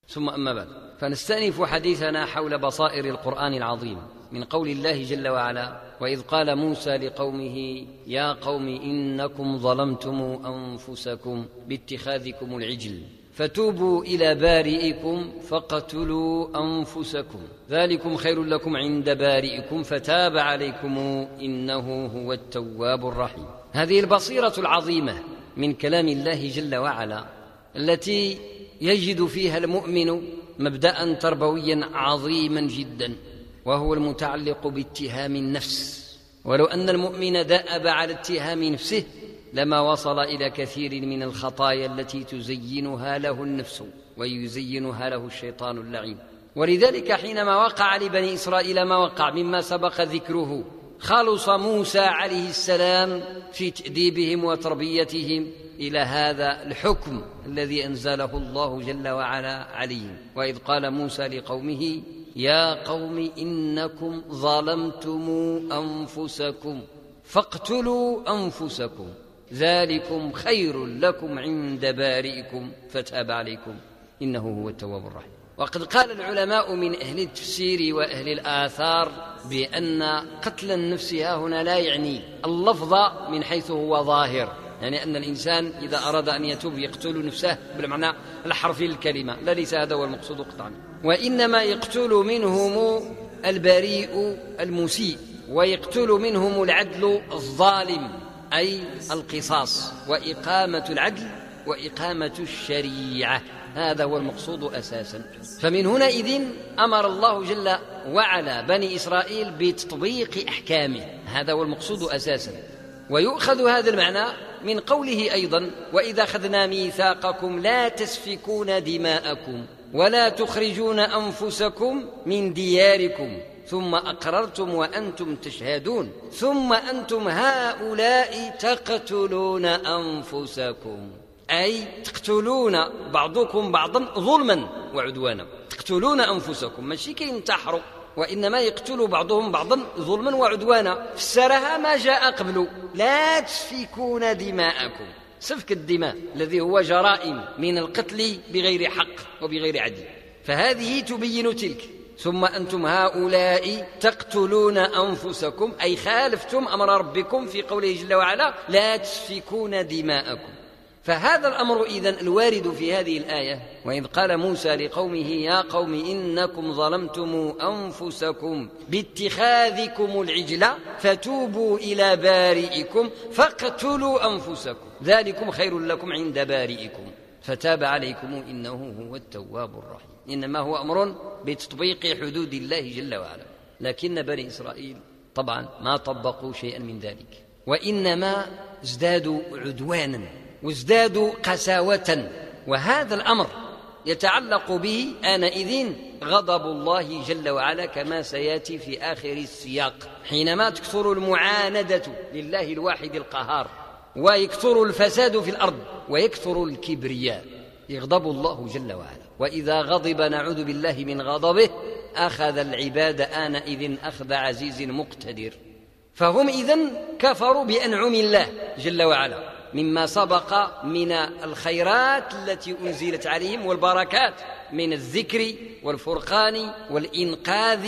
ثم أما بعد، فنستأنف حديثنا حول بصائر القرآن العظيم من قول الله جل وعلا: وإذ قال موسى لقومه يا قوم إنكم ظلمتم أنفسكم باتخاذكم العجل فتوبوا إلى بارئكم فاقتلوا أنفسكم ذلكم خير لكم عند بارئكم فتاب عليكم إنه هو التواب الرحيم. هذه البصيرة العظيمة من كلام الله جل وعلا التي يجد فيها المؤمن مبدأ تربويا عظيما جدا، وهو المتعلق باتهام النفس. ولو أن المؤمن دأب على اتهام نفسه لما وصل إلى كثير من الخطايا التي تزينها له النفس ويزينها له الشيطان اللعين. ولذلك حينما وقع لبني إسرائيل ما وقع مما سبق ذكره، خلص موسى عليه السلام في تأديبهم وتربيتهم إلى هذا الحكم الذي أنزله الله جل وعلا عليهم. وإذ قال موسى لقومه يا قوم إنكم ظلمتم أنفسكم فاقتلوا أنفسكم ذلكم خير لكم عند بارئكم فتاب عليكم إنه هو التواب الرحيم. وقد قال العلماء من أهل التفسير وأهل الآثار بأن قتل النفس هنا لا يعني اللفظ من حيث هو ظاهر، يعني أن الإنسان إذا أراد أن يتوب يقتل نفسه بالمعنى الحرفي للكلمة، لا ليس هذا هو المقصود قطعا، وإنما يقتل منهم البريء المسيء، ويقتل منهم العدل الظالم، أي القصاص وإقامة العدل وإقامة الشريعة، هذا هو المقصود أساسا. فمن هنا إذن أمر الله جل وعلا بني إسرائيل بتطبيق أحكامه، هذا هو المقصود أساسا. ويؤخذ هذا المعنى من قوله أيضا وإذا أخذنا ميثاقكم لا تسفكون دماءكم ولا تخرجون أنفسكم من دياركم ثم أقررتم وأنتم تشهدون ثم أنتم هؤلاء تقتلون أنفسكم، أي تقتلون بعضكم بعضا ظلما وعدوانا، تقتلون أنفسكم، ماشي كي ينتحروا، وإنما يقتل بعضهم بعضا ظلما وعدوانا. فسرها ما جاء قبل لا تسفكون دماءكم، سفك الدماء الذي هو جرائم من القتل بغير حق وبغير عدل، فهذه تبين تلك. ثم أنتم هؤلاء تقتلون أنفسكم، أي خالفتم أمر ربكم في قوله جل وعلا لا تسفكون دماءكم. فهذا الأمر إذن الوارد في هذه الآية وإذ قال موسى لقومه يا قوم إنكم ظلمتم أنفسكم باتخاذكم العجل فتوبوا إلى بارئكم فاقتلوا أنفسكم ذلكم خير لكم عند بارئكم فتاب عليكم إنه هو التواب الرحيم. إنما هو أمر بتطبيق حدود الله جل وعلا، لكن بني إسرائيل طبعا ما طبقوا شيئا من ذلك، وإنما ازدادوا عدوانا وازدادوا قساوة. وهذا الأمر يتعلق به آنئذ غضب الله جل وعلا كما سيأتي في آخر السياق، حينما تكثر المعاندة لله الواحد القهار ويكثر الفساد في الأرض ويكثر الكبرياء، يغضب الله جل وعلا. وإذا غضب نعوذ بالله من غضبه أخذ العباد آنئذ أخذ عزيز مقتدر. فهم إذن كفروا بأنعم الله جل وعلا مما سبق من الخيرات التي أنزلت عليهم والبركات من الذكر والفرقان والإنقاذ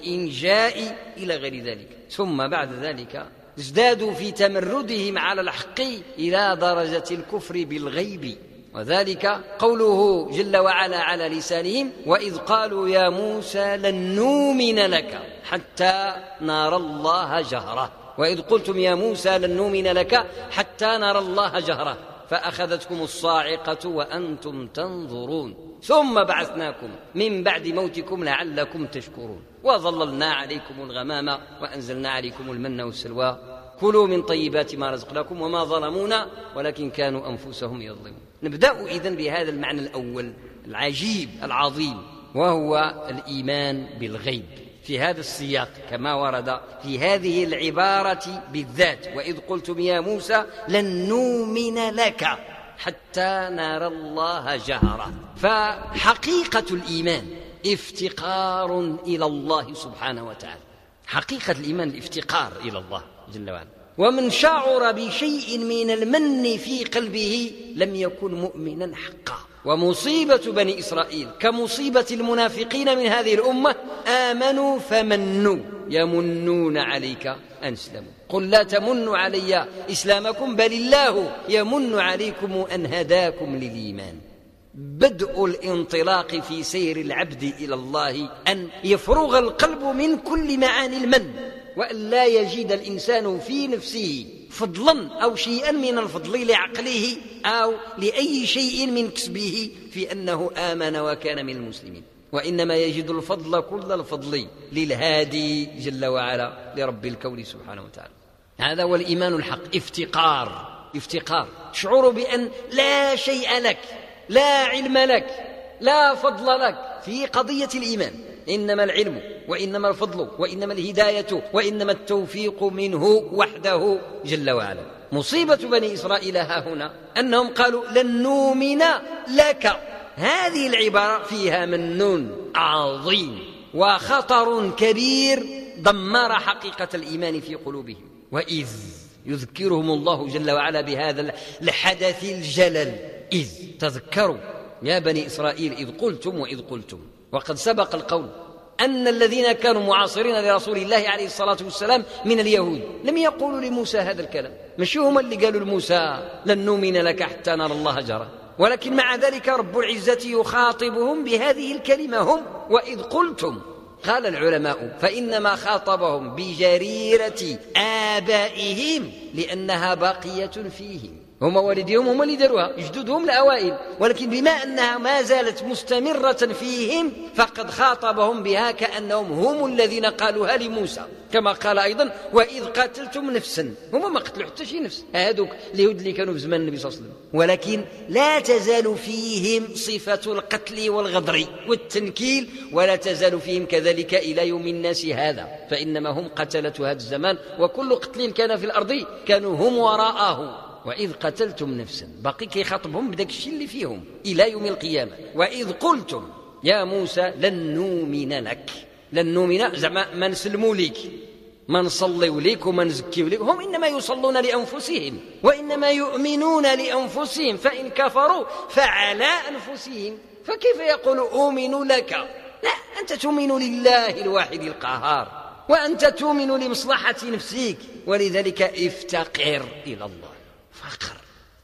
والإنجاء إلى غير ذلك. ثم بعد ذلك ازدادوا في تمردهم على الحق إلى درجة الكفر بالغيب، وذلك قوله جل وعلا على لسانهم وإذ قالوا يا موسى لن نؤمن لك حتى نرى الله جهرة، وإذ قلتم يا موسى لن نؤمن لك حتى نرى الله جهرة فأخذتكم الصاعقة وأنتم تنظرون ثم بعثناكم من بعد موتكم لعلكم تشكرون وظللنا عليكم الغمام وأنزلنا عليكم المن والسلوى كلوا من طيبات ما رزقناكم وما ظلمونا ولكن كانوا أنفسهم يظلمون. نبدأ إذن بهذا المعنى الأول العجيب العظيم، وهو الإيمان بالغيب في هذا السياق كما ورد في هذه العبارة بالذات وإذ قلتم يا موسى لن نؤمن لك حتى نرى الله جهرة. فحقيقة الإيمان افتقار إلى الله سبحانه وتعالى، حقيقة الإيمان الافتقار إلى الله جل وعلا. ومن شعر بشيء من المن في قلبه لم يكن مؤمنا حقا، ومصيبة بني إسرائيل كمصيبة المنافقين من هذه الأمة آمنوا فمنوا يمنون عليك أن اسلموا قل لا تمنوا علي إسلامكم بل الله يمن عليكم أن هداكم للإيمان. بدء الانطلاق في سير العبد إلى الله أن يفرغ القلب من كل معاني المن، وأن لا يجد الإنسان في نفسه فضلا أو شيئا من الفضل لعقله أو لأي شيء من كسبه في أنه آمن وكان من المسلمين، وإنما يجد الفضل كل الفضل للهادي جل وعلا لرب الكون سبحانه وتعالى. هذا هو الإيمان الحق، افتقار تشعر بأن لا شيء لك، لا علم لك، لا فضل لك في قضية الإيمان، إنما العلم وإنما الفضل وإنما الهداية وإنما التوفيق منه وحده جل وعلا. مصيبة بني إسرائيل ها هنا أنهم قالوا لن نؤمن لك. هذه العبارة فيها من عظيم وخطر كبير دمر حقيقة الإيمان في قلوبهم. وإذ يذكرهم الله جل وعلا بهذا الحدث الجلل، إذ تذكروا يا بني إسرائيل إذ قلتم. وقد سبق القول أن الذين كانوا معاصرين لرسول الله عليه الصلاة والسلام من اليهود لم يقولوا لموسى هذا الكلام، مش هم اللي قالوا لموسى لن نؤمن لك حتى نرى الله جهرة، ولكن مع ذلك رب العزة يخاطبهم بهذه الكلمة هم وإذ قلتم. قال العلماء فإنما خاطبهم بجريرة آبائهم لأنها باقية فيهم، هم والديهم هم اللي داروها جدودهم الأوائل، ولكن بما أنها ما زالت مستمرة فيهم فقد خاطبهم بها كأنهم هم الذين قالوها لموسى، كما قال أيضا وإذ قتلتم نفسا. هم ما قتلوا حتى شي نفس، هذوك اليهود اللي كانوا في زمان النبي صلى الله عليه وسلم، ولكن لا تزال فيهم صفة القتل والغدر والتنكيل، ولا تزال فيهم كذلك إلى يوم الناس هذا، فإنما هم قتلة هذا الزمان، وكل قتل كان في الأرض كانوا هم وراءه. وإذ قتلتم نفسا باقي كيخاطبهم بداك الشيء اللي فيهم إلى يوم القيامة. وإذ قلتم يا موسى لن نؤمن لك، لن نؤمن زعما ما نسلموا لك، ما نصلوا لك وما نزكيوا لك، هم إنما يصلون لأنفسهم وإنما يؤمنون لأنفسهم، فإن كفروا فعلى أنفسهم، فكيف يقول أؤمن لك؟ لا، أنت تؤمن لله الواحد القهار، وأنت تؤمن لمصلحة نفسك، ولذلك افتقر إلى الله. فقر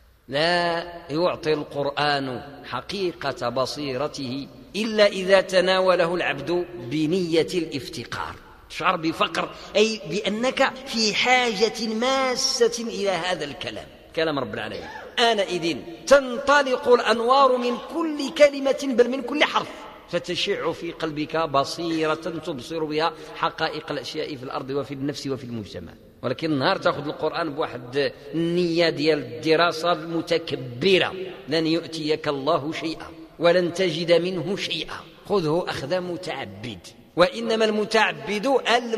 لا يعطي القرآن حقيقة بصيرته إلا إذا تناوله العبد بنية الافتقار، تشعر بفقر أي بأنك في حاجة ماسة إلى هذا الكلام، كلام رب العالمين. آنئذ تنطلق الأنوار من كل كلمة بل من كل حرف، فتشع في قلبك بصيرة تبصر بها حقائق الأشياء في الأرض وفي النفس وفي المجتمع. ولكن النهار تأخذ القرآن بواحد النية ديال الدراسة المتكبرة، لن يؤتيك الله شيئا ولن تجد منه شيئا، خذه أخذ متعبد، وإنما المتعبد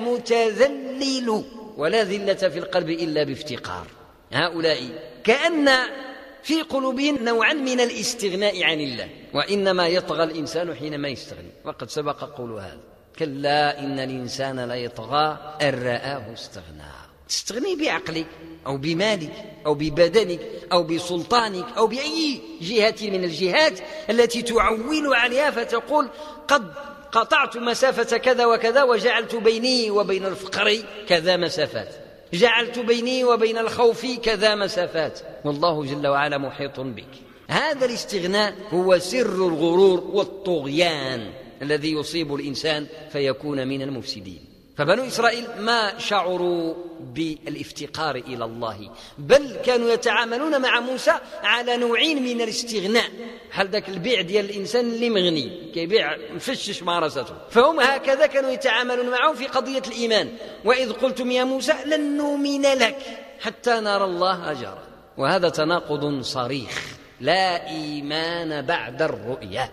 المتذلل، ولا ذلة في القلب إلا بافتقار. هؤلاء كأن في قلوبهم نوعا من الاستغناء عن الله، وإنما يطغى الإنسان حينما يستغني، وقد سبق قول هذا كلا إن الإنسان لا يطغى أن رآه استغنى. تستغني بعقلك أو بمالك أو ببدنك أو بسلطانك أو بأي جهة من الجهات التي تعول عليها، فتقول قد قطعت مسافة كذا وكذا وجعلت بيني وبين الفقر كذا مسافات، جعلت بيني وبين الخوف كذا مسافات، والله جل وعلا محيط بك. هذا الاستغناء هو سر الغرور والطغيان الذي يصيب الإنسان فيكون من المفسدين. فبنو إسرائيل ما شعروا بالافتقار إلى الله، بل كانوا يتعاملون مع موسى على نوعين من الاستغناء، بحال ذاك البيع ديال الإنسان اللي مغني كيبيع مفشش مارسته، فهم هكذا كانوا يتعاملون معه في قضية الإيمان. وإذ قلتم يا موسى لن نؤمن لك حتى نرى الله جهرة، وهذا تناقض صريح، لا إيمان بعد الرؤية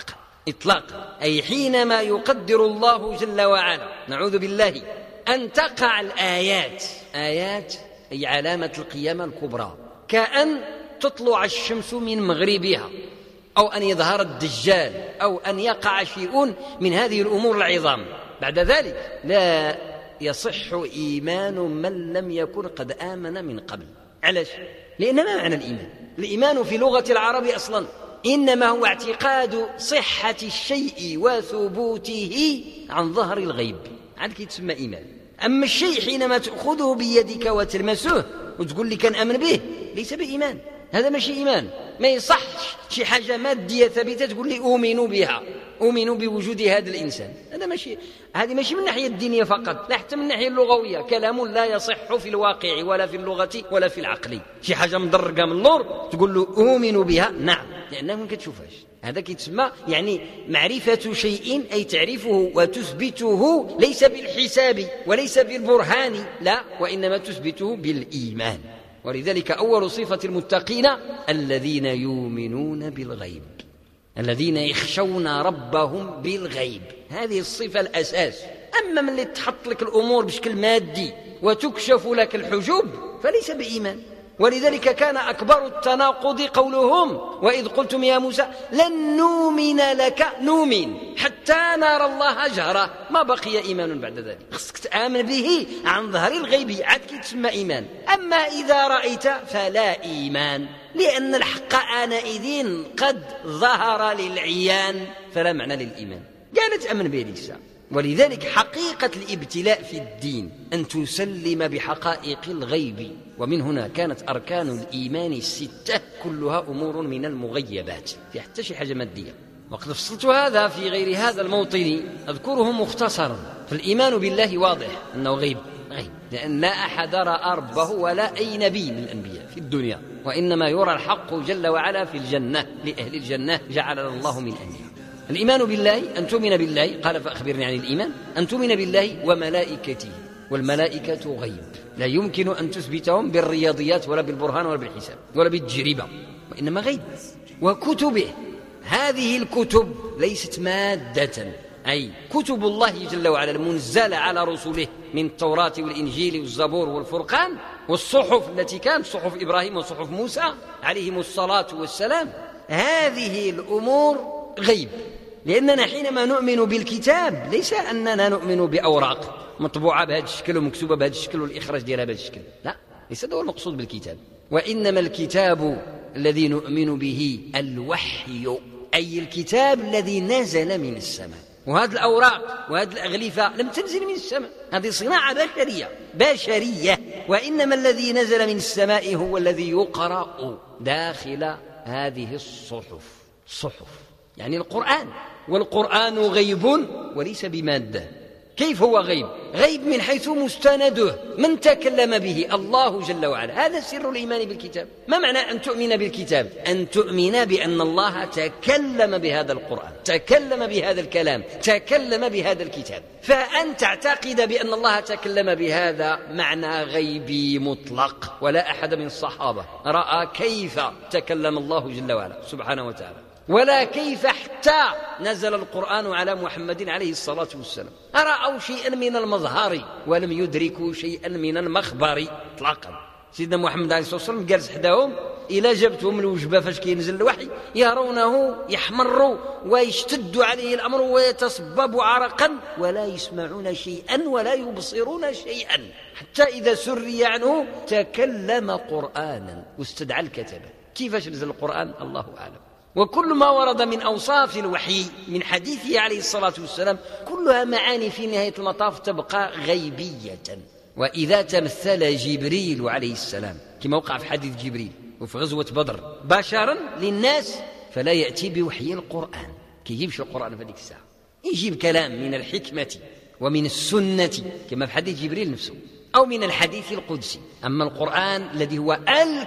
إطلاقا، أي حينما يقدر الله جل وعلا نعوذ بالله أن تقع الآيات، آيات أي علامة القيامة الكبرى، كأن تطلع الشمس من مغربها، أو أن يظهر الدجال، أو أن يقع شيء من هذه الأمور العظام، بعد ذلك لا يصح إيمان من لم يكن قد آمن من قبل. علاش؟ لأن ما معنى الإيمان؟ الإيمان في لغة العرب أصلا إنما هو اعتقاد صحة الشيء وثبوته عن ظهر الغيب، عندك يتسمى إيمان. أما الشيء حينما تأخذه بيدك وتلمسه وتقول لي كان أمن به، ليس بإيمان، هذا ماشي إيمان. ما يصحش شي حاجة مادية ثابتة تقول لي أؤمن بها، أؤمن بوجود هذا الإنسان، هذا ماشي، هذه ماشي من الناحية الدينية فقط، لا حتى من الناحية اللغوية. كلام لا يصح في الواقع ولا في اللغة ولا في العقل. شي حاجة مدرقة من النور تقول له أؤمن بها، نعم، لأنها ما كتشوفهاش. هذا كيتسمى يعني معرفة شيء، أي تعرفه وتثبته ليس بالحساب وليس بالبرهان، لا، وإنما تثبته بالإيمان. ولذلك أول صفة المتقين الذين يؤمنون بالغيب، الذين يخشون ربهم بالغيب، هذه الصفة الأساس. أما من اللي تحط لك الأمور بشكل مادي وتكشف لك الحجوب فليس بإيمان. ولذلك كان أكبر التناقض قولهم وإذ قلتم يا موسى لن نؤمن لك نؤمن حتى نرى الله جهرة، ما بقي إيمان بعد ذلك. خصك تآمن به عن ظهر الغيب، عاد تسمى إيمان. أما إذا رأيت فلا إيمان، لأن الحق آنئذ قد ظهر للعيان، فلا معنى للإيمان. قالت أمن به ليس. ولذلك حقيقة الابتلاء في الدين أن تسلم بحقائق الغيب. ومن هنا كانت أركان الإيمان الستة كلها أمور من المغيبات، في حتى شي حاجة مادية. وقد فصلت هذا في غير هذا الموطن أذكره مختصرا. فالإيمان بالله واضح أنه غيب، لأن لا أحد رأى ربه ولا أي نبي من الأنبياء في الدنيا، وإنما يرى الحق جل وعلا في الجنة لأهل الجنة جعلنا الله من أهلها. الإيمان بالله أن تؤمن بالله، قال فأخبرني عن الإيمان، أن تؤمن بالله وملائكته، والملائكة غيب لا يمكن أن تثبتهم بالرياضيات ولا بالبرهان ولا بالحساب ولا بالتجربة، وإنما غيب. وكتبه، هذه الكتب ليست مادة، أي كتب الله جل وعلا المنزلة على رسله من التوراة والإنجيل والزبور والفرقان والصحف التي كانت صحف إبراهيم وصحف موسى عليهم الصلاة والسلام، هذه الأمور غيب. لأننا حينما نؤمن بالكتاب ليس أننا نؤمن بأوراق مطبوعة بهذا الشكل ومكتوبة بهذا الشكل والإخراج ديالها بهذا الشكل، لا، ليس هذا هو المقصود بالكتاب. وإنما الكتاب الذي نؤمن به الوحي، أي الكتاب الذي نزل من السماء. وهذه الأوراق وهذه الأغلفة لم تنزل من السماء، هذه صناعة بشرية. وإنما الذي نزل من السماء هو الذي يقرأ داخل هذه الصحف، يعني القرآن. والقرآن غيب وليس بمادة. كيف هو غيب؟ غيب من حيث مستنده، من تكلم به؟ الله جل وعلا. هذا سر الإيمان بالكتاب. ما معنى أن تؤمن بالكتاب؟ أن تؤمن بأن الله تكلم بهذا القرآن، تكلم بهذا الكلام، تكلم بهذا الكتاب. فأن تعتقد بأن الله تكلم بهذا معنى غيبي مطلق. ولا أحد من الصحابة رأى كيف تكلم الله جل وعلا سبحانه وتعالى، ولا كيف حتى نزل القرآن على محمد عليه الصلاة والسلام. رأوا شيئا من المظهر ولم يدركوا شيئا من المخبر اطلاقا. سيدنا محمد عليه الصلاة والسلام جالس حداهم، إلى جبتهم الوجبة فاش كينزل الوحي يرونه يحمر ويشتد عليه الأمر ويتصبب عرقا، ولا يسمعون شيئا ولا يبصرون شيئا، حتى إذا سري عنه تكلم قرآنا واستدعى الكتبة. كيفاش نزل القرآن الله أعلم. وكل ما ورد من أوصاف الوحي من حديثه عليه الصلاة والسلام كلها معاني في نهاية المطاف تبقى غيبية. وإذا تمثل جبريل عليه السلام كما وقع في حديث جبريل وفي غزوة بدر بشرا للناس، فلا يأتي بوحي القرآن، كي يجيبش القرآن في ذلك الساعة، يجيب كلام من الحكمة ومن السنة كما في حديث جبريل نفسه، أو من الحديث القدسي. أما القرآن الذي هو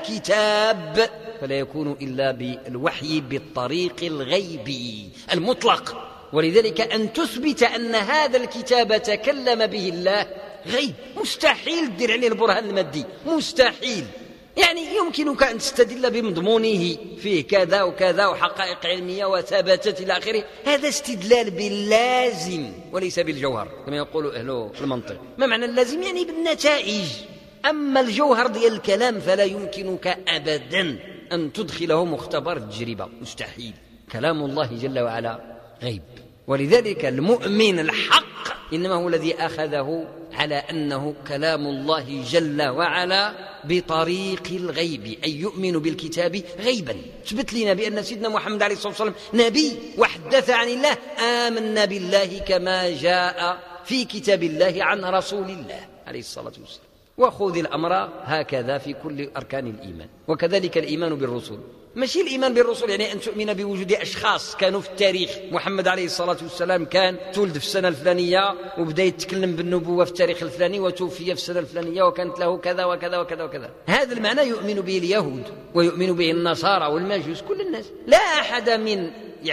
الكتاب فلا يكون إلا بالوحي بالطريق الغيبي المطلق. ولذلك أن تثبت أن هذا الكتاب تكلم به الله غيب، مستحيل تدير عليه البرهان المادي، مستحيل. يعني يمكنك أن تستدل بمضمونه فيه كذا وكذا وحقائق علمية وثبتت إلى آخره، هذا استدلال باللازم وليس بالجوهر كما يقول أهل المنطق. ما معنى اللازم؟ يعني بالنتائج. أما الجوهر ديال الكلام فلا يمكنك أبدا أن تدخله مختبر التجربة، مستحيل. كلام الله جل وعلا غيب. ولذلك المؤمن الحق إنما هو الذي أخذه على أنه كلام الله جل وعلا بطريق الغيب، أي يؤمن بالكتاب غيبا. ثبت لنا بأن سيدنا محمد عليه الصلاة والسلام نبي وحدث عن الله، آمنا بالله كما جاء في كتاب الله عن رسول الله عليه الصلاة والسلام. وخذ الأمر هكذا في كل أركان الإيمان. وكذلك الإيمان بالرسل، ماشي الإيمان بالرسل يعني أن تؤمن بوجود أشخاص كانوا في التاريخ. محمد عليه الصلاة والسلام كان تولد في السنة الفلانية وبدأ يتكلم بالنبوة في التاريخ الفلاني، وتوفي في السنة الفلانية وكانت له كذا وكذا وكذا وكذا. هذا المعنى يؤمن به اليهود ويؤمن به النصارى والمجوس، كل الناس. لا أحد من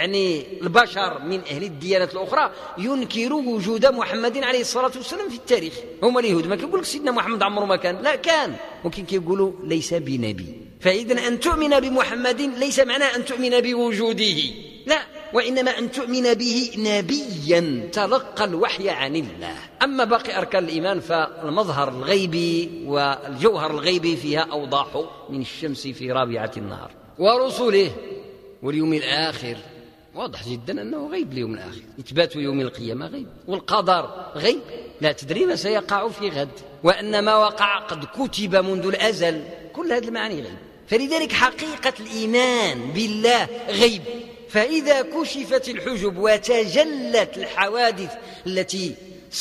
البشر من أهل الديانات الأخرى ينكر وجود محمد عليه الصلاة والسلام في التاريخ. هم اليهود ما كيقول لك سيدنا محمد عمره ما كان، لا كان، ولكن كيقولوا ليس بنبي. فإذا أن تؤمن بمحمد ليس معناه أن تؤمن بوجوده، لا، وإنما أن تؤمن به نبيا تلقى الوحي عن الله. أما باقي أركان الإيمان فالمظهر الغيبي والجوهر الغيبي فيها أوضح من الشمس في رابعة النهار. ورسله واليوم الآخر واضح جدا أنه غيب. اليوم الآخر، إثبات يوم القيامة غيب، والقدر غيب، لا تدري ما سيقع في غد، وأن ما وقع قد كتب منذ الأزل. كل هذه المعاني غيب. فلذلك حقيقة الإيمان بالله غيب. فإذا كشفت الحجب وتجلت الحوادث التي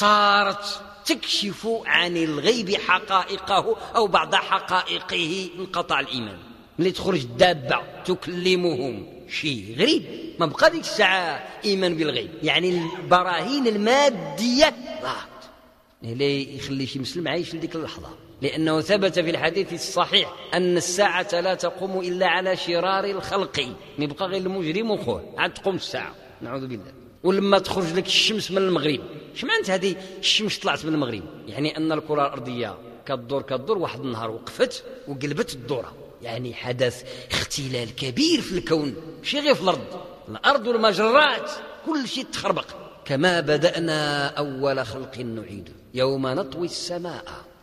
صارت تكشف عن الغيب حقائقه أو بعض حقائقه، انقطع الإيمان. اللي تخرج الدابة تكلمهم شيء غريب، ما بقى ديك الساعة إيمان بالغيب. يعني البراهين المادية ضاعت. اللي يخلي شي مسلم عايش لديك اللحظة، لأنه ثبت في الحديث الصحيح أن الساعة لا تقوم إلا على شرار الخلق. ما يبقى غير المجرم وخوه عاد تقوم الساعة، نعوذ بالله. ولما تخرج لك الشمس من المغرب، اش معنات هذه الشمس طلعت من المغرب؟ يعني أن الكرة الأرضية كدور واحد النهار وقفت وقلبت الدورة. يعني حدث اختلال كبير في الكون، ماشي غير في الأرض والمجرات، كل شيء تخربق. كما بدأنا أول خلق نعيد يوم نطوي السماء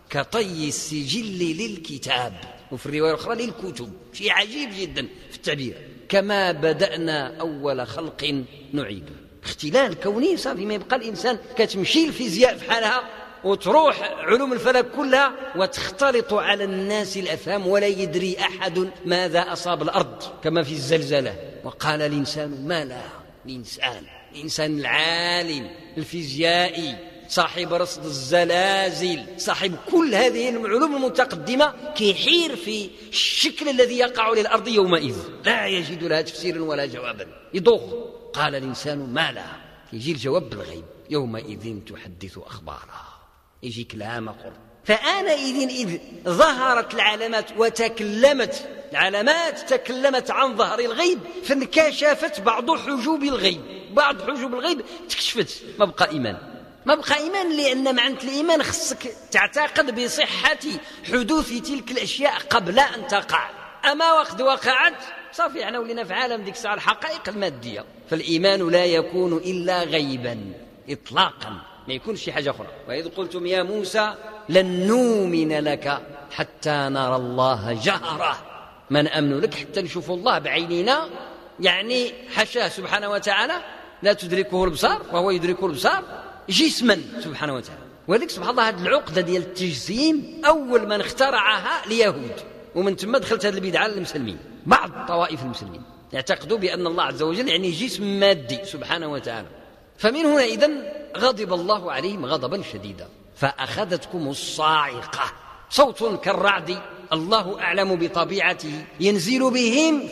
كطي السجل للكتاب، وفي الرواية الأخرى للكتب. شيء عجيب جدا في التعبير. كما بدأنا أول خلق نعيد. اختلال كوني صافي، ما يبقى الإنسان كتمشي الفيزياء في حالها وتروح علوم الفلك كلها وتختلط على الناس الأفهام، ولا يدري أحد ماذا أصاب الأرض كما في الزلزلة. وقال الإنسان ما لا، الإنسان العالم الفيزيائي صاحب رصد الزلازل صاحب كل هذه العلوم المتقدمة كيحير في الشكل الذي يقع للأرض يومئذ، لا يجد لها تفسيرا ولا جوابا، يضوخ. قال الإنسان ما لا، يجي الجواب بالغيب، يومئذ تحدث أخبارها، يجيك العام قرب. فآنئذ إذ ظهرت العلامات وتكلمت العلامات، تكلمت عن ظهر الغيب، فانكشفت بعض حجوب الغيب، بعض حجوب الغيب تكشفت. ما بقى إيمان، لأن معنى الإيمان خصك تعتقد بصحة حدوث تلك الأشياء قبل أن تقع. أما وقد وقعت صافي، احنا ولينا في عالم ديك الساعة الحقائق المادية. فالإيمان لا يكون إلا غيبا إطلاقا، ما يكون شي حاجة أخرى. وإذ قلتم يا موسى لن نؤمن لك حتى نرى الله جهرة، ما نأمن لك حتى نشوف الله بعيننا. يعني حاشاه سبحانه وتعالى لا تدركه الأبصار وهو يدرك الأبصار جسما سبحانه وتعالى. ولذلك سبحان الله هذه العقدة ديال التجسيم أول من اخترعها اليهود، ومن ثم دخلت هذه البدعة للمسلمين. بعض طوائف المسلمين يعتقدوا بأن الله عز وجل يعني جسم مادي سبحانه وتعالى. فمن هنا إذن غضب الله عليهم غضبا شديدا، فأخذتكم الصاعقة، صوت كالرعد، الله أعلم بطبيعته، ينزل بهم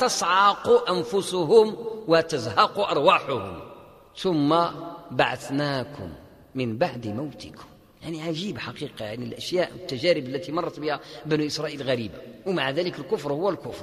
فتصعق أنفسهم وتزهق أرواحهم، ثم بعثناكم من بعد موتكم. يعني عجيب حقيقة، يعني الأشياء والتجارب التي مرت بها بنو إسرائيل غريبة. ومع ذلك الكفر هو الكفر،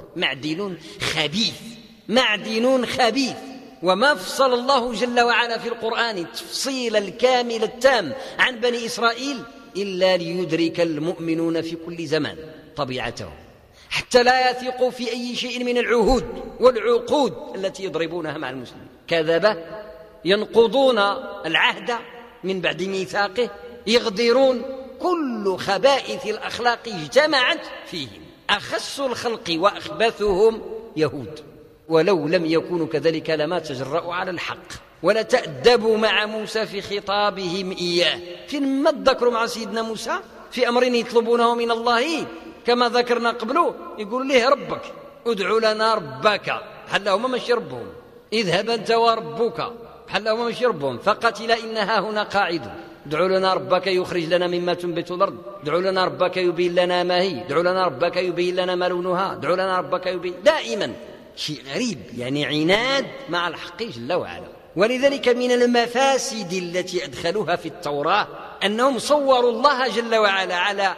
معدن خبيث. وما فصل الله جل وعلا في القرآن التفصيل الكامل التام عن بني إسرائيل إلا ليدرك المؤمنون في كل زمان طبيعته، حتى لا يثقوا في أي شيء من العهود والعقود التي يضربونها مع المسلمين. كذبة، ينقضون العهد من بعد ميثاقه، يغدرون، كل خبائث الأخلاق اجتمعت فيهم. أخس الخلق وأخبثهم يهود، ولو لم يكونوا كذلك لما تجرؤوا على الحق ولا تأدبوا مع موسى في خطابهم إياه. فين ما تذكروا مع سيدنا موسى في أمر يطلبونه من الله كما ذكرنا قبله يقول له ربك ادعو لنا ربك، بحال هما ماشي ربهم، اذهب أنت وربك، بحال هما ماشي ربهم، فقتل إنها هنا قاعد، ادعو لنا ربك يخرج لنا مما تنبت الأرض، ادعو لنا ربك يبين لنا ما هي، ادعو لنا ربك يبين لنا ما لونها، ادعو لنا ربك يبين، دائما شيء غريب، يعني عناد مع الحق جل وعلا. ولذلك من المفاسد التي أدخلوها في التوراة أنهم صوروا الله جل وعلا على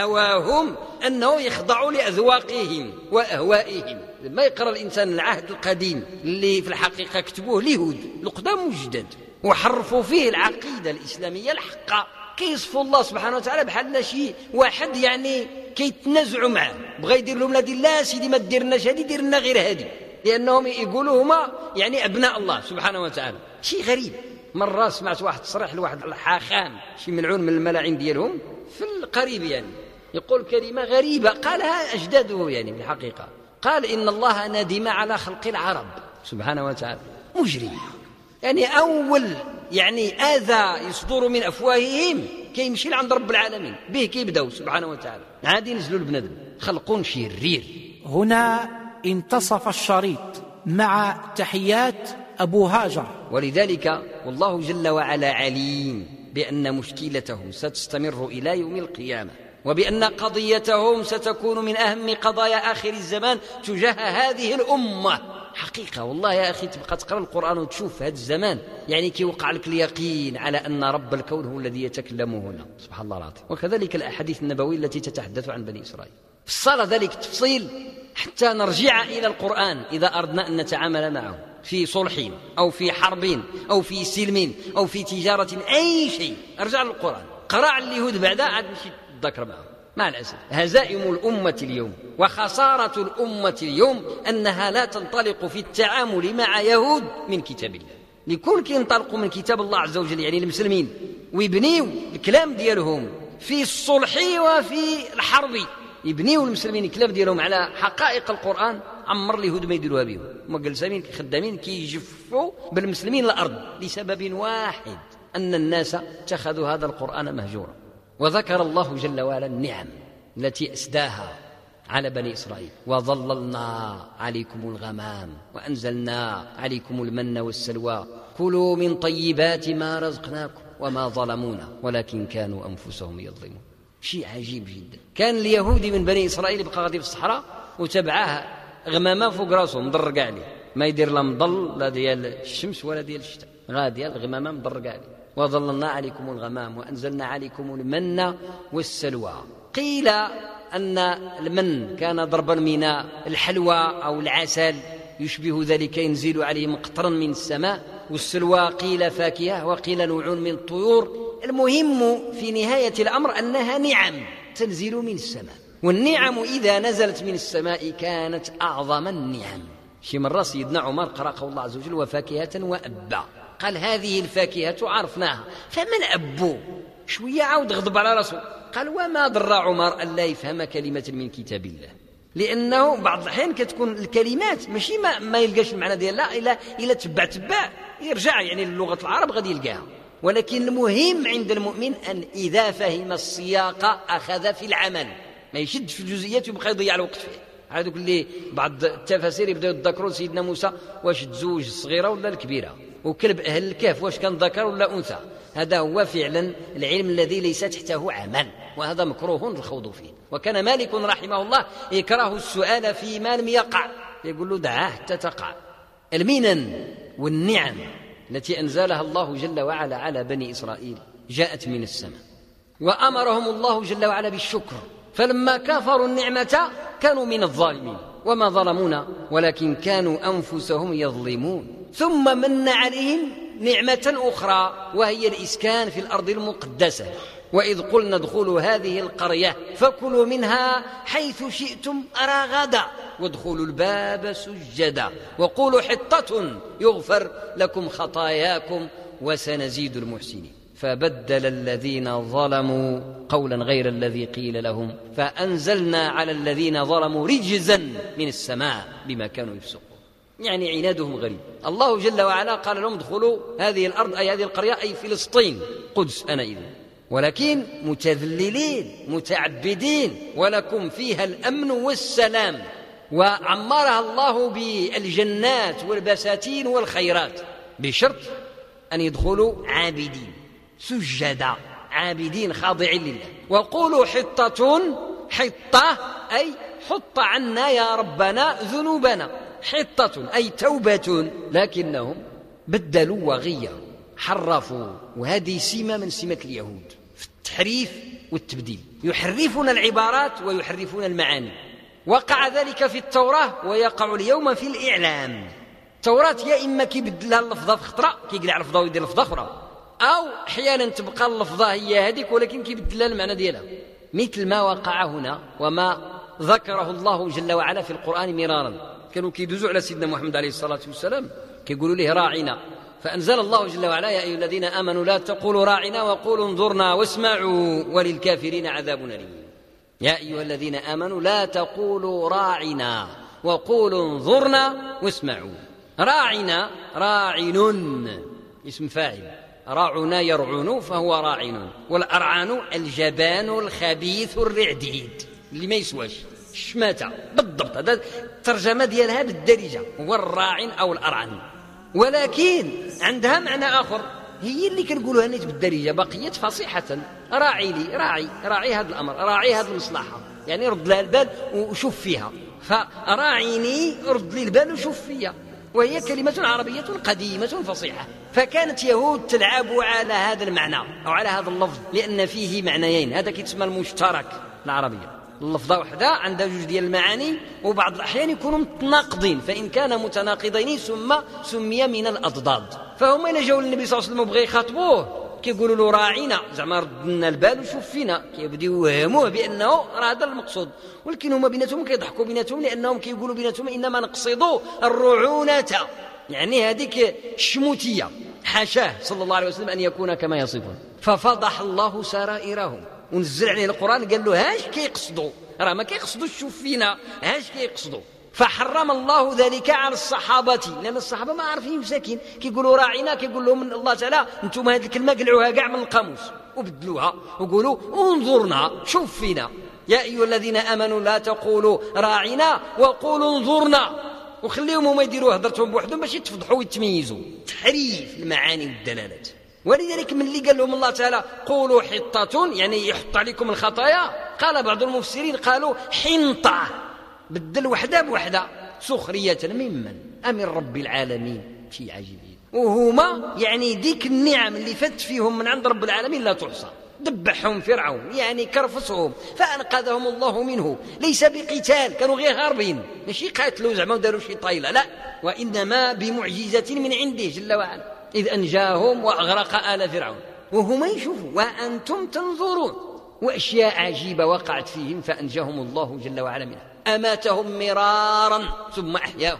هواهم أنه يخضع لأذواقهم وأهوائهم. لما يقرأ الإنسان العهد القديم اللي في الحقيقة كتبوه اليهود القدام والجدد وحرفوا فيه العقيدة الإسلامية الحقة، كيصفوا الله سبحانه وتعالى بحال شي واحد يعني كيتنازعوا معه، بغى يدير لهم لا سيدي ما ديرناش هذه، دير لنا غير هذه، لأنهم يقولوا هما يعني أبناء الله سبحانه وتعالى. شيء غريب. مرة سمعت واحد تصريح لواحد الحاخام شي ملعون من الملاعين ديالهم في القريب، يعني يقول كلمة غريبة قالها أجداده يعني بالحقيقة، قال إن الله ندم على خلق العرب سبحانه وتعالى. مجرم، يعني أول يعني آذى يصدر من أفواههم كيمشي عند رب العالمين به كيبداو سبحانه وتعالى، عادي ينزلوا البنادم خلق شرير. هنا انتصف الشريط مع تحيات أبو هاجر. ولذلك والله جل وعلا عليم بأن مشكلتهم ستستمر إلى يوم القيامة، وبأن قضيتهم ستكون من أهم قضايا آخر الزمان تجاه هذه الأمة. حقيقة والله يا أخي تبقى تقرأ القرآن وتشوف هذا الزمان يعني كي وقع لك اليقين على أن رب الكون هو الذي يتكلم هنا، سبحان الله العظيم. وكذلك الأحاديث النبوية التي تتحدث عن بني إسرائيل في الصلاة، ذلك التفصيل حتى نرجع إلى القرآن إذا أردنا أن نتعامل معه في صلح أو في حرب أو في سلم أو في تجارة أي شيء، أرجع للقرآن. قراء اليهود بعدها عاد مشي تذكر معهم. مع الأسف هزائم الأمة اليوم وخسارة الأمة اليوم أنها لا تنطلق في التعامل مع يهود من كتاب الله، لكل كينطلقوا من كتاب الله عز وجل يعني المسلمين ويبنيوا الكلام ديالهم في الصلح وفي الحرب، يبنيوا المسلمين الكلام ديالهم على حقائق القرآن. عمر اليهود ما يديروها بهم، هما جالسين خدامين كيجفوا بالمسلمين الأرض لسبب واحد، أن الناس اتخذوا هذا القرآن مهجورا. وذكر الله جل وعلا النعم التي أسداها على بني إسرائيل: وظللنا عليكم الغمام وأنزلنا عليكم المن والسلوى كلوا من طيبات ما رزقناكم وما ظلمونا ولكن كانوا أنفسهم يظلمون. شيء عجيب جدا. كان اليهودي من بني إسرائيل يبقى غادي في الصحراء وتبعاه غمامة فوق راسه مضرق عليه، ما يدير لا مضل لا ديال الشمس ولا ديال الشتاء، غادي الغمامة مضرق عليه. وظللنا عليكم الغمام وأنزلنا عليكم المن والسلوى. قيل أن المن كان ضربا من الحلوى أو العسل يشبه ذلك ينزل عليهم قطرا من السماء، والسلوى قيل فاكهة وقيل نوع من الطيور. المهم في نهاية الأمر أنها نعم تنزل من السماء، والنعم إذا نزلت من السماء كانت أعظم النعم. شي مرة سيدنا عمر قرأ قول الله عز وجل: وفاكهة وأبا، قال هذه الفاكهة عرفناها فمن أبو، شوية عاود غضب على رسول، قال: وما ضر عمر ألا يفهم كلمة من كتاب الله، لأنه بعض الأحيان كتكون الكلمات ماشي ما يلقاش المعنى ديالها إلا تبع يرجع يعني للغة العرب غادي يلقاها، ولكن المهم عند المؤمن أن إذا فهم السياق أخذ في العمل، ما يشدش في الجزئيات ويبقى يضيع الوقت فيه. هذوك اللي بعض التفاسير يبداو يذكروا سيدنا موسى واش تزوج الصغيرة ولا الكبيرة، وكلب أهل الكهف واش كان ذكر ولا أنثى. هذا هو فعلا العلم الذي ليس تحته عمل، وهذا مكروه الخوض فيه. وكان مالك رحمه الله يكره السؤال فيما لم يقع، يقول له دعاه حتى تقع. المنن والنعم التي أنزلها الله جل وعلا على بني إسرائيل جاءت من السماء، وأمرهم الله جل وعلا بالشكر، فلما كفروا النعمة كانوا من الظالمين، وما ظلمونا ولكن كانوا أنفسهم يظلمون. ثم من عليهم نعمة أخرى وهي الإسكان في الأرض المقدسة: وإذ قلنا ادخلوا هذه القرية فكلوا منها حيث شئتم رغدا وادخلوا الباب سجدا وقولوا حطة يغفر لكم خطاياكم وسنزيد المحسنين. فبدل الذين ظلموا قولا غير الذي قيل لهم فأنزلنا على الذين ظلموا رجزا من السماء بما كانوا يفسقون. يعني عنادهم غريب. الله جل وعلا قال لهم ادخلوا هذه الأرض، أي هذه القرية، أي فلسطين، قدس أنا إذن، ولكن متذللين متعبدين، ولكم فيها الأمن والسلام. وعمرها الله بالجنات والبساتين والخيرات، بشرط أن يدخلوا عابدين سجدا عابدين خاضعين لله. وقولوا حطة، حطة أي حط عنا يا ربنا ذنوبنا، حطة أي توبة، لكنهم بدلوا وغيروا حرفوا. وهذه سمة من سمات اليهود في التحريف والتبديل، يحرفون العبارات ويحرفون المعاني. وقع ذلك في التوراة ويقع اليوم في الإعلام. التوراة يا إما كيبدلها اللفظة في خطرة كيقلع لفظة ويدير لفظة أخرى، أو أحيانا تبقى اللفظة هي هذيك ولكن كيبدلها المعنى ديالها، مثل ما وقع هنا وما ذكره الله جل وعلا في القرآن مرارا. كانوا كيدوزوا على سيدنا محمد عليه الصلاة والسلام كيقولوا له راعنا، فأنزل الله جل وعلا يا أيها الذين آمنوا لا تقولوا راعنا وقولوا انظرنا واسمعوا وللكافرين عذاب أليم. يا أيها الذين آمنوا لا تقولوا راعنا وقولوا انظرنا واسمعوا. راعنا راعن اسم فاعل، راعنا يرعون فهو راعن، والأرعان الجبان الخبيث الرعديد اللي ما يسواش الشماتة بالضبط. هذا الترجمة ديالها بالدارجة، هو الراعن أو الأرعن. ولكن عندها معنى آخر هي اللي كنقولوها نيت بالدارجة، بقيت فصيحة. راعي لي راعي هذا الأمر، راعي هذه المصلحة، يعني رد لها البال وشوف فيها. فراعيني رد لي البال وشوف فيها، وهي كلمة عربية قديمة فصيحة. فكانت يهود تلعب على هذا المعنى أو على هذا اللفظ، لأن فيه معنيين، هذا كيتسمى المشترك العربية. اللفظة وحدة عندها جوج ديال المعاني، وبعض الأحيان يكونوا متناقضين، فإن كان متناقضين سمي من الأضداد. فهم إلى جاءوا النبي صلى الله عليه وسلم وبغى يخاطبوه كيقولوا له راعينا، زعما ردنا البال وشوف فينا، كيبديو يوهموه بأنه راه هذا المقصود. ولكن هما بيناتهم كيضحكوا بيناتهم، لأنهم كيقولوا بيناتهم إنما نقصدوا الرعونة، يعني هذيك الشموتية. حاشاه صلى الله عليه وسلم أن يكون كما يصفون. ففضح الله سرائرهم ونزل عليه القرآن قال له هاش كيقصدوا، راه ما كيقصدوا شوف فينا، هاش كيقصدوا. فحرم الله ذلك على الصحابة، لأن الصحابة ما عارفين مساكين، كيقولوا راعينا كيقول لهم الله تعالى انتم هذه الكلمة قلعوها كاع من القاموس وبدلوها وقولوا انظرنا شوف فينا. يا أيها الذين آمنوا لا تقولوا راعينا وقولوا انظرنا، وخليهم هما يديروا هضرتهم بوحدهم باش يتفضحوا ويتميزوا. تحريف المعاني والدلالات. ولذلك من اللي قال لهم الله تعالى قولوا حطة يعني يحط عليكم الخطايا، قال بعض المفسرين قالوا حنطة، بدل وحدة بوحدة سخرية ممن أمن رب العالمين. شيء عجيب. وهما يعني ديك النعم اللي فت فيهم من عند رب العالمين لا تحصى. دبحهم فرعون يعني كرفسهم فأنقذهم الله منه، ليس بقتال، كانوا غير هاربين ماشي قاتلوا زعما وداروا شي طايلة، لا، وإنما بمعجزة من عنده جل وعلا، إذ أنجاهم وأغرق آل فرعون وهما يشوفوا وأنتم تنظرون. وأشياء عجيبة وقعت فيهم فأنجاهم الله جل وعلا منها. أماتهم مرارا ثم أحياهم.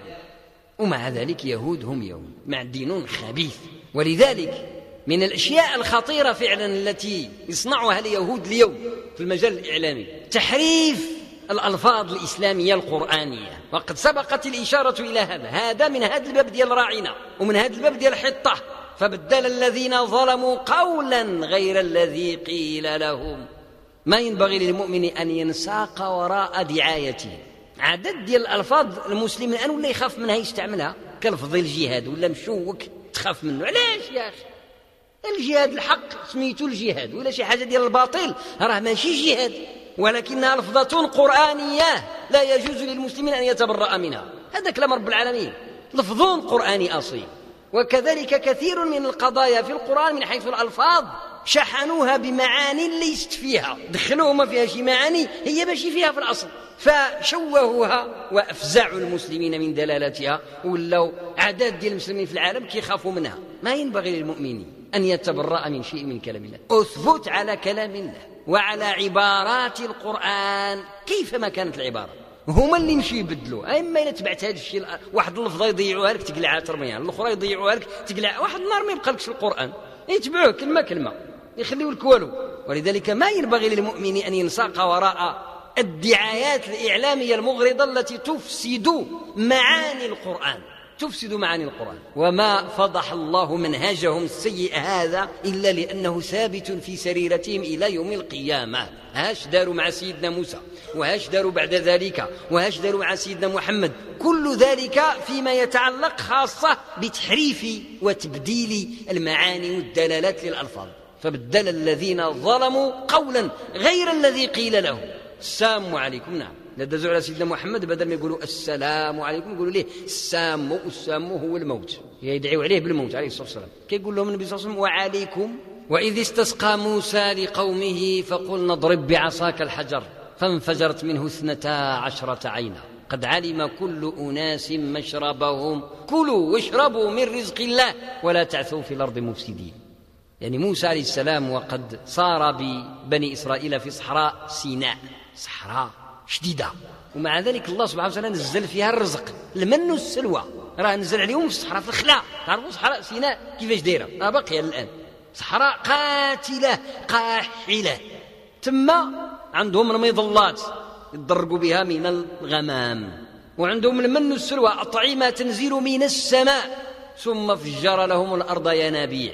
ومع ذلك يهود هم يهود مع دين خبيث. ولذلك من الأشياء الخطيرة فعلا التي يصنعها اليهود اليوم في المجال الإعلامي تحريف الألفاظ الإسلامية القرآنية، وقد سبقت الإشارة إلى هذا من هذا الباب ديال راعينا ومن هذا الباب ديال الحطة. فبدل الذين ظلموا قولا غير الذي قيل لهم. ما ينبغي للمؤمن أن ينساق وراء دعايته. عدد ديال الألفاظ المسلمين أن ولا يخاف منها يستعملها، كلفظ الجهاد ولا مشوك تخاف منه. علاش يا أخي؟ الجهاد الحق سميته الجهاد، ولا شي حاجة ديال الباطل راه ماشي جهاد، ولكنها لفظة قرآنية لا يجوز للمسلمين أن يتبرأ منها. هذا كلام رب العالمين، لفظ قرآني أصيل. وكذلك كثير من القضايا في القرآن من حيث الألفاظ شحنوها بمعاني ليست فيها، دخلوها ما فيها شي معاني هي ماشي فيها في الأصل، فشوهوها وأفزعوا المسلمين من دلالتها، ولو أعداد ديال المسلمين في العالم كيخافوا منها. ما ينبغي للمؤمنين أن يتبرأ من شيء من كلام الله. أثبت على كلام الله وعلى عبارات القرآن كيفما كانت العبارة. هما اللي يمشي يبدلوا، اما الا تبعت هذا الشيء واحد اللفظه يضيعوها لك تقلعها ترميها، الاخرى يضيعوها لك تقلع، واحد النهار ما يبقى لكش القرآن، يتبعوه كلمه كلمه يخليوا لك والو. ولذلك ما ينبغي للمؤمن ان ينساق وراء الدعايات الإعلامية المغرضة التي تفسد معاني القرآن. تفسد معاني القرآن. وما فضح الله منهجهم السيء هذا إلا لأنه ثابت في سريرتهم إلى يوم القيامة. هاش داروا مع سيدنا موسى، وهاش داروا بعد ذلك، وهاش داروا مع سيدنا محمد. كل ذلك فيما يتعلق خاصة بتحريف وتبديل المعاني والدلالات للألفاظ. فبدل الذين ظلموا قولا غير الذي قيل لهم. السلام عليكم. نعم، ندزوا على سيدنا محمد بدل ما يقولوا السلام عليكم يقولوا ليه السام. السام هو الموت، يدعوا عليه بالموت عليه الصلاة والسلام. كيقول لهم النبي صلى الله عليه وسلم وعليكم. وإذ استسقى موسى لقومه فقلنا اضرب بعصاك الحجر فانفجرت منه 12 عينا قد علم كل أناس مشربهم كلوا واشربوا من رزق الله ولا تعثوا في الأرض مفسدين. يعني موسى عليه السلام وقد صار ببني إسرائيل في صحراء سيناء، صحراء شديدة، ومع ذلك الله سبحانه وتعالى نزل فيها الرزق، المن والسلوى، راه نزل عليهم في الصحراء في الخلاء. تعرفوا صحراء سيناء كيفاش دايره؟ راه باقيه الآن صحراء قاتلة قاحلة، تما عندهم المظلات يضرقوا بها من الغمام، وعندهم المن والسلوى أطعمة تنزل من السماء، ثم فجر لهم الأرض ينابيع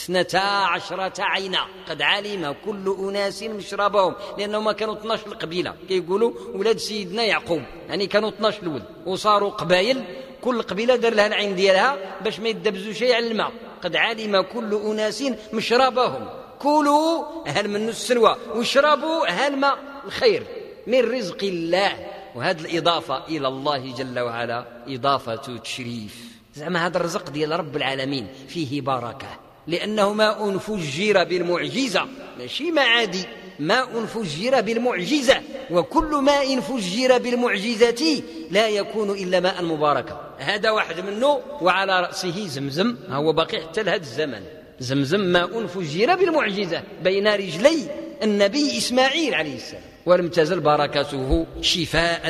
12 عينا قد علم كل أناس مشربهم، لأنهم كانوا 12 قبيلة، كيقولوا ولاد سيدنا يعقوب، يعني كانوا 12 الولد وصاروا قبائل، كل قبيلة دار لها العين ديالها باش ما يدبزوا شيء على الماء. قد علم كل أناس مشربهم كلوا هل من السلوى واشربوا هل ما الخير من رزق الله. وهذه الإضافة إلى الله جل وعلا إضافة تشريف، زعما هذا الرزق ديال رب العالمين فيه بركة، لأنه ماء فجر بالمعجزة، ماشي ماء عادي، ماء فجر بالمعجزة، وكل ماء فجر بالمعجزة لا يكون إلا ماء مباركا. هذا واحد منه، وعلى رأسه زمزم، هو باقي حتى لهذا الزمن. زمزم ماء فجر بالمعجزة بين رجلي النبي إسماعيل عليه السلام، ولم تزل بركته شفاء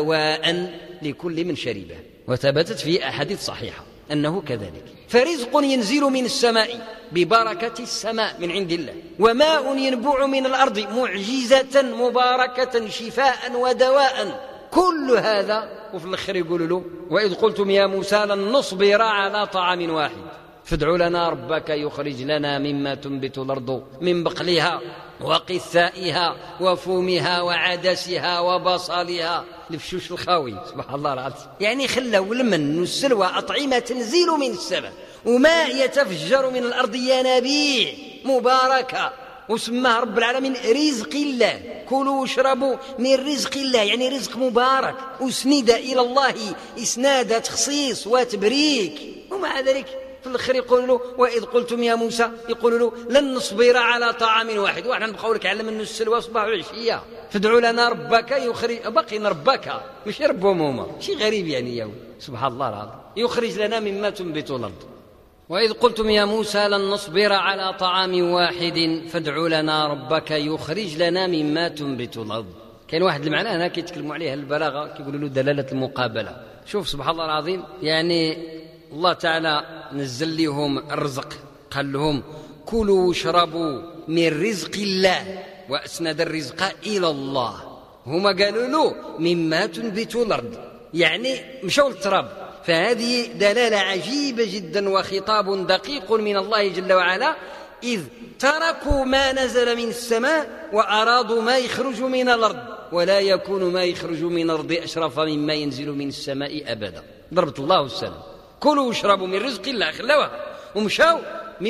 ودواء لكل من شربه، وثبتت في أحاديث صحيحة أنه كذلك. فرزق ينزل من السماء ببركة السماء من عند الله، وماء ينبع من الأرض معجزة مباركة شفاء ودواء، كل هذا. وفي الآخر يقول له وإذ قلتم يا موسى لن نصبر على طعام واحد فادع لنا ربك يخرج لنا مما تنبت الأرض من بقلها وقثائها وفومها وعدسها وبصلها لفشوش الخاوي. سبحان الله العظيم، يعني خلوا المن والسلوى أطعمة تنزل من السماء، وماء يتفجر من الأرض ينابيع مباركة، وسماه رب العالمين رزق الله. كلوا واشربوا من رزق الله، يعني رزق مبارك، وسند إلى الله إسناد تخصيص وتبريك. ومع ذلك في الآخر يقول له وإذ قلتم يا موسى، يقول له لن نصبر على طعام واحد، وإحنا نبقاو لك على من السلوى صباح وعشية، فادعوا لنا ربك يخرج، باقي ربك مش ربهم هما، شيء غريب يعني يوم. سبحان الله العظيم، يخرج لنا مما تنبت الأرض. وإذ قلتم يا موسى لن نصبر على طعام واحد فادعوا لنا ربك يخرج لنا مما تنبت الأرض. كاين واحد المعنى هنا كيتكلموا عليه البلاغة، كيقولوا له دلالة المقابلة. شوف سبحان الله العظيم، يعني الله تعالى نزل لهم الرزق، قال لهم كلوا واشربوا من رزق الله، وأسند الرزق إلى الله. هما قالوا له مما تنبت الأرض، يعني مشوا للتراب. فهذه دلالة عجيبة جدا وخطاب دقيق من الله جل وعلا، إذ تركوا ما نزل من السماء وأرادوا ما يخرج من الأرض، ولا يكون ما يخرج من الأرض أشرف مما ينزل من السماء أبدا. ضربت الله السلام. كلوا واشربوا من رزق الله، خلوها ومشاو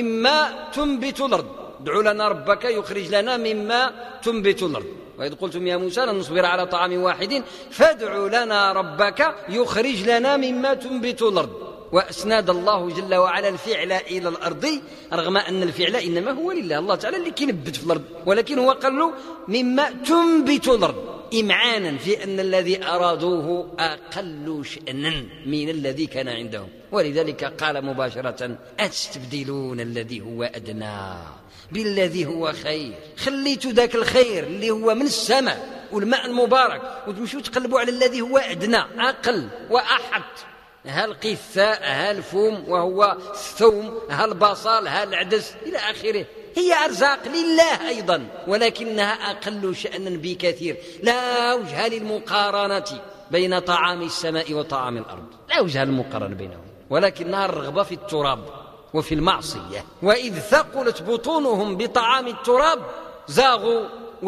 مما تنبت الأرض. ادعوا لنا ربك يخرج لنا مما تنبت الأرض. وإذ قلتم يا موسى لن نصبر على طعام واحد فادعوا لنا ربك يخرج لنا مما تنبت الأرض. وأسناد الله جل وعلا الفعل إلى الأرض، رغم أن الفعل إنما هو لله، الله تعالى اللي كينبت في الأرض، ولكن هو قال له مما تنبت الأرض، إمعانا في أن الذي أرادوه أقل شأنا من الذي كان عندهم. ولذلك قال مباشرة أتستبدلون الذي هو أدنى بالذي هو خير. خليتوا ذاك الخير اللي هو من السماء والماء المبارك وتمشوا تقلبوا على الذي هو أدنى أقل وأحط، ها القثاء ها الفوم وهو الثوم ها البصل ها العدس إلى آخره. هي أرزاق لله أيضا، ولكنها أقل شأنا بكثير، لا وجه للمقارنة بين طعام السماء وطعام الأرض، لا وجه المقارنة بينهم، ولكنها الرغبة في التراب وفي المعصية. وإذ ثقلت بطونهم بطعام التراب زاغوا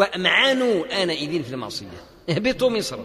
وأمعنوا آنئذ في المعصية. اهبطوا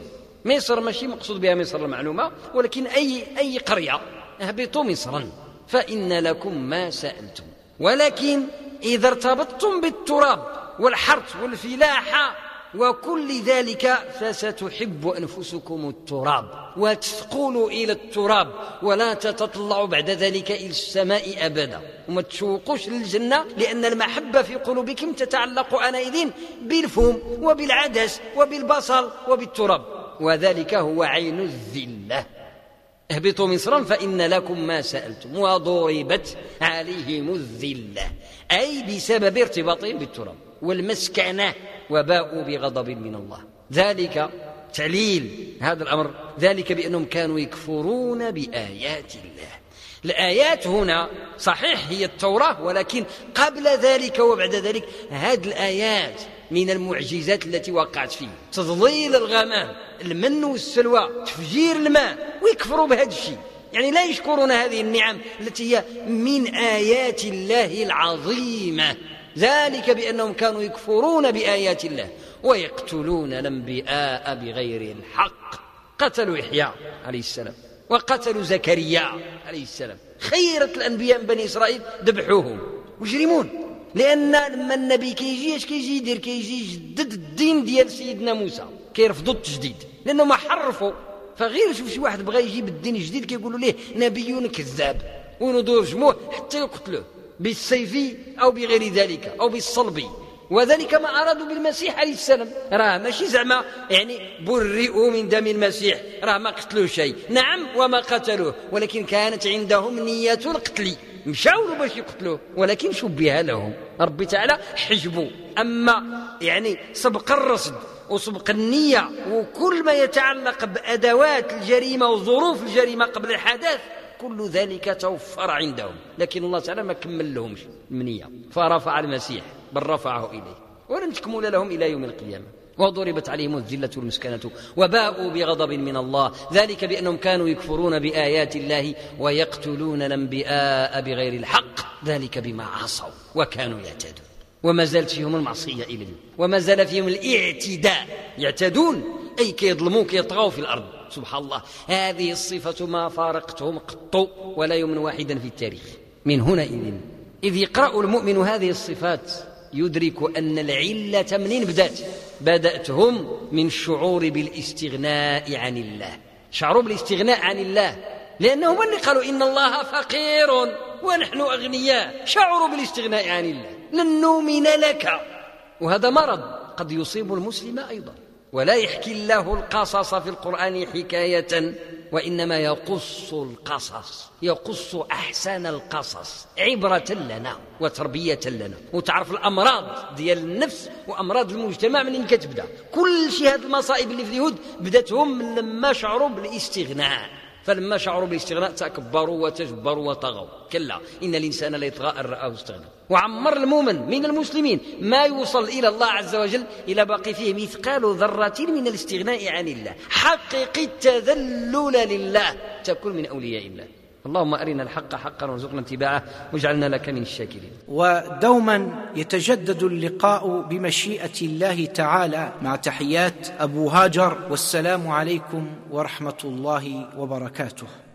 مصر ماشي مقصود بها مصر المعلومة، ولكن أي قرية، اهبطوا مصرا فإن لكم ما سألتم. ولكن إذا ارتبطتم بالتراب والحرث والفلاحة وكل ذلك فستحب أنفسكم التراب وتثقلوا إلى التراب ولا تتطلعوا بعد ذلك إلى السماء أبدا، وما تشوقوش للجنة، لأن المحبة في قلوبكم تتعلق آنئذ بالفم وبالعدس وبالبصل وبالتراب، وذلك هو عين الذلة. اهبطوا مصرا فإن لكم ما سألتم وضربت عليهم الذلة، أي بسبب ارتباطهم بالتراب والمسكنة، وباءوا بغضب من الله. ذلك تعليل هذا الأمر، ذلك بأنهم كانوا يكفرون بآيات الله. الآيات هنا صحيح هي التوراة، ولكن قبل ذلك وبعد ذلك هذه الآيات من المعجزات التي وقعت فيه، تضليل الغمام، المن والسلوى، تفجير الماء، ويكفروا بهذا الشيء. يعني لا يشكرون هذه النعم التي هي من آيات الله العظيمة. ذلك بأنهم كانوا يكفرون بآيات الله ويقتلون الأنبياء بغير الحق. قتلوا يحيى عليه السلام وقتلوا زكريا عليه السلام، خيرة الأنبياء من بني إسرائيل ذبحوهم مجرمون. لأن لما النبي كيجي اش كيجي يدير؟ كيجي يجدد الدين ديال سيدنا موسى، كيرفضوا التجديد لأنه ما حرفوا. فغير شوف شي واحد بغى يجيب الدين الجديد كيقولوا ليه نبي كذاب، ونضرب جموع حتى يقتلوه بالسيف أو بغير ذلك أو بالصلب. وذلك ما أرادوا بالمسيح عليه السلام، راه ماشي زعما يعني برئوا من دم المسيح، راه ما قتلوا شيء، نعم وما قتلوه، ولكن كانت عندهم نية القتل، مشاولوا باش يقتلوه، ولكن شبه لهم ربي تعالى حجبوا. أما يعني سبق الرصد وسبق النية وكل ما يتعلق بأدوات الجريمة وظروف الجريمة قبل الحدث، كل ذلك توفر عندهم، لكن الله تعالى ما كمل لهمش المنية، فرفع المسيح بل رفعه إليه، ولم تكمل لهم إلى يوم القيامة. وضربت عليهم الذلة والمسكنة وباءوا بغضب من الله، ذلك بأنهم كانوا يكفرون بآيات الله ويقتلون الأنبياء بغير الحق، ذلك بما عصوا وكانوا يعتدون. وما زالت فيهم المعصية إلى اليوم، وما زال فيهم الاعتداء، يعتدون أي كيظلمون كيطغوا في الأرض. سبحان الله، هذه الصفة ما فارقتهم قط ولا يوم واحدا في التاريخ. من هنا إذ يقرأ المؤمن هذه الصفات يدرك أن العلة منين بدأتهم من الشعور بالاستغناء عن الله. شعروا بالاستغناء عن الله لأنهم اللي قالوا إن الله فقير ونحن أغنياء، شعروا بالاستغناء عن الله، لن نؤمن لك. وهذا مرض قد يصيب المسلم أيضا، ولا يحكي الله القصص في القرآن حكاية، وإنما يقص القصص، يقص أحسن القصص عبرة لنا وتربية لنا. وتعرف الأمراض ديال النفس وأمراض المجتمع منين كتبدا. كل شيء هذه المصائب اللي في اليهود بدأتهم من لما شعروا بالاستغناء، فلما شعروا بالاستغناء تكبروا وتجبروا وطغوا. كلا إن الإنسان لا يطغى أن رآه استغنى. وعمر المؤمن من المسلمين ما يوصل إلى الله عز وجل إلى باقي فيه مثقال ذرة من الاستغناء عن الله. حقق التذلل لله تكون من أولياء الله. اللهم أرنا الحق حقا وارزقنا اتباعه واجعلنا لك من الشاكرين. ودوما يتجدد اللقاء بمشيئة الله تعالى، مع تحيات أبو هاجر، والسلام عليكم ورحمة الله وبركاته.